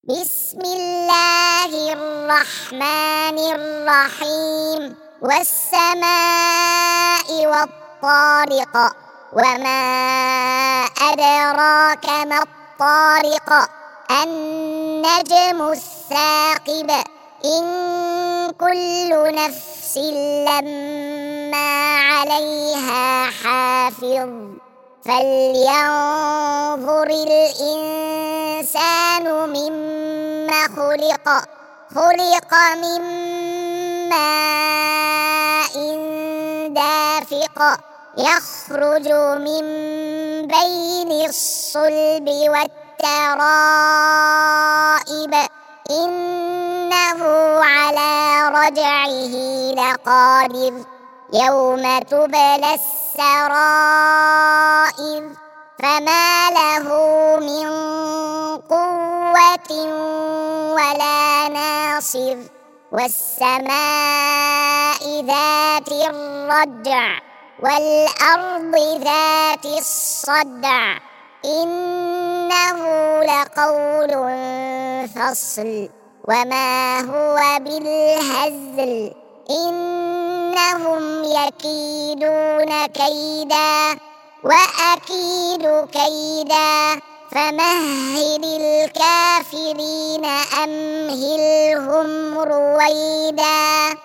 بسم الله الرحمن الرحيم والسماء والطارق وما أدراك ما الطارق النجم الثاقب إن كل نفس لما عليها حافظ فلينظر الإنسان مما خلق من ماء دافق يخرج من بين الصلب والترائب إنه على رجعه لقادر يوم تبلى السرائر فما له من قوة ولا ناصر والسماء ذات الرجع والأرض ذات الصدع إنه لقول فصل وما هو بالهزل إنهم يكيدون كيدا وأكيد كيدا فمهل الكافرين أمهلهم رويدا.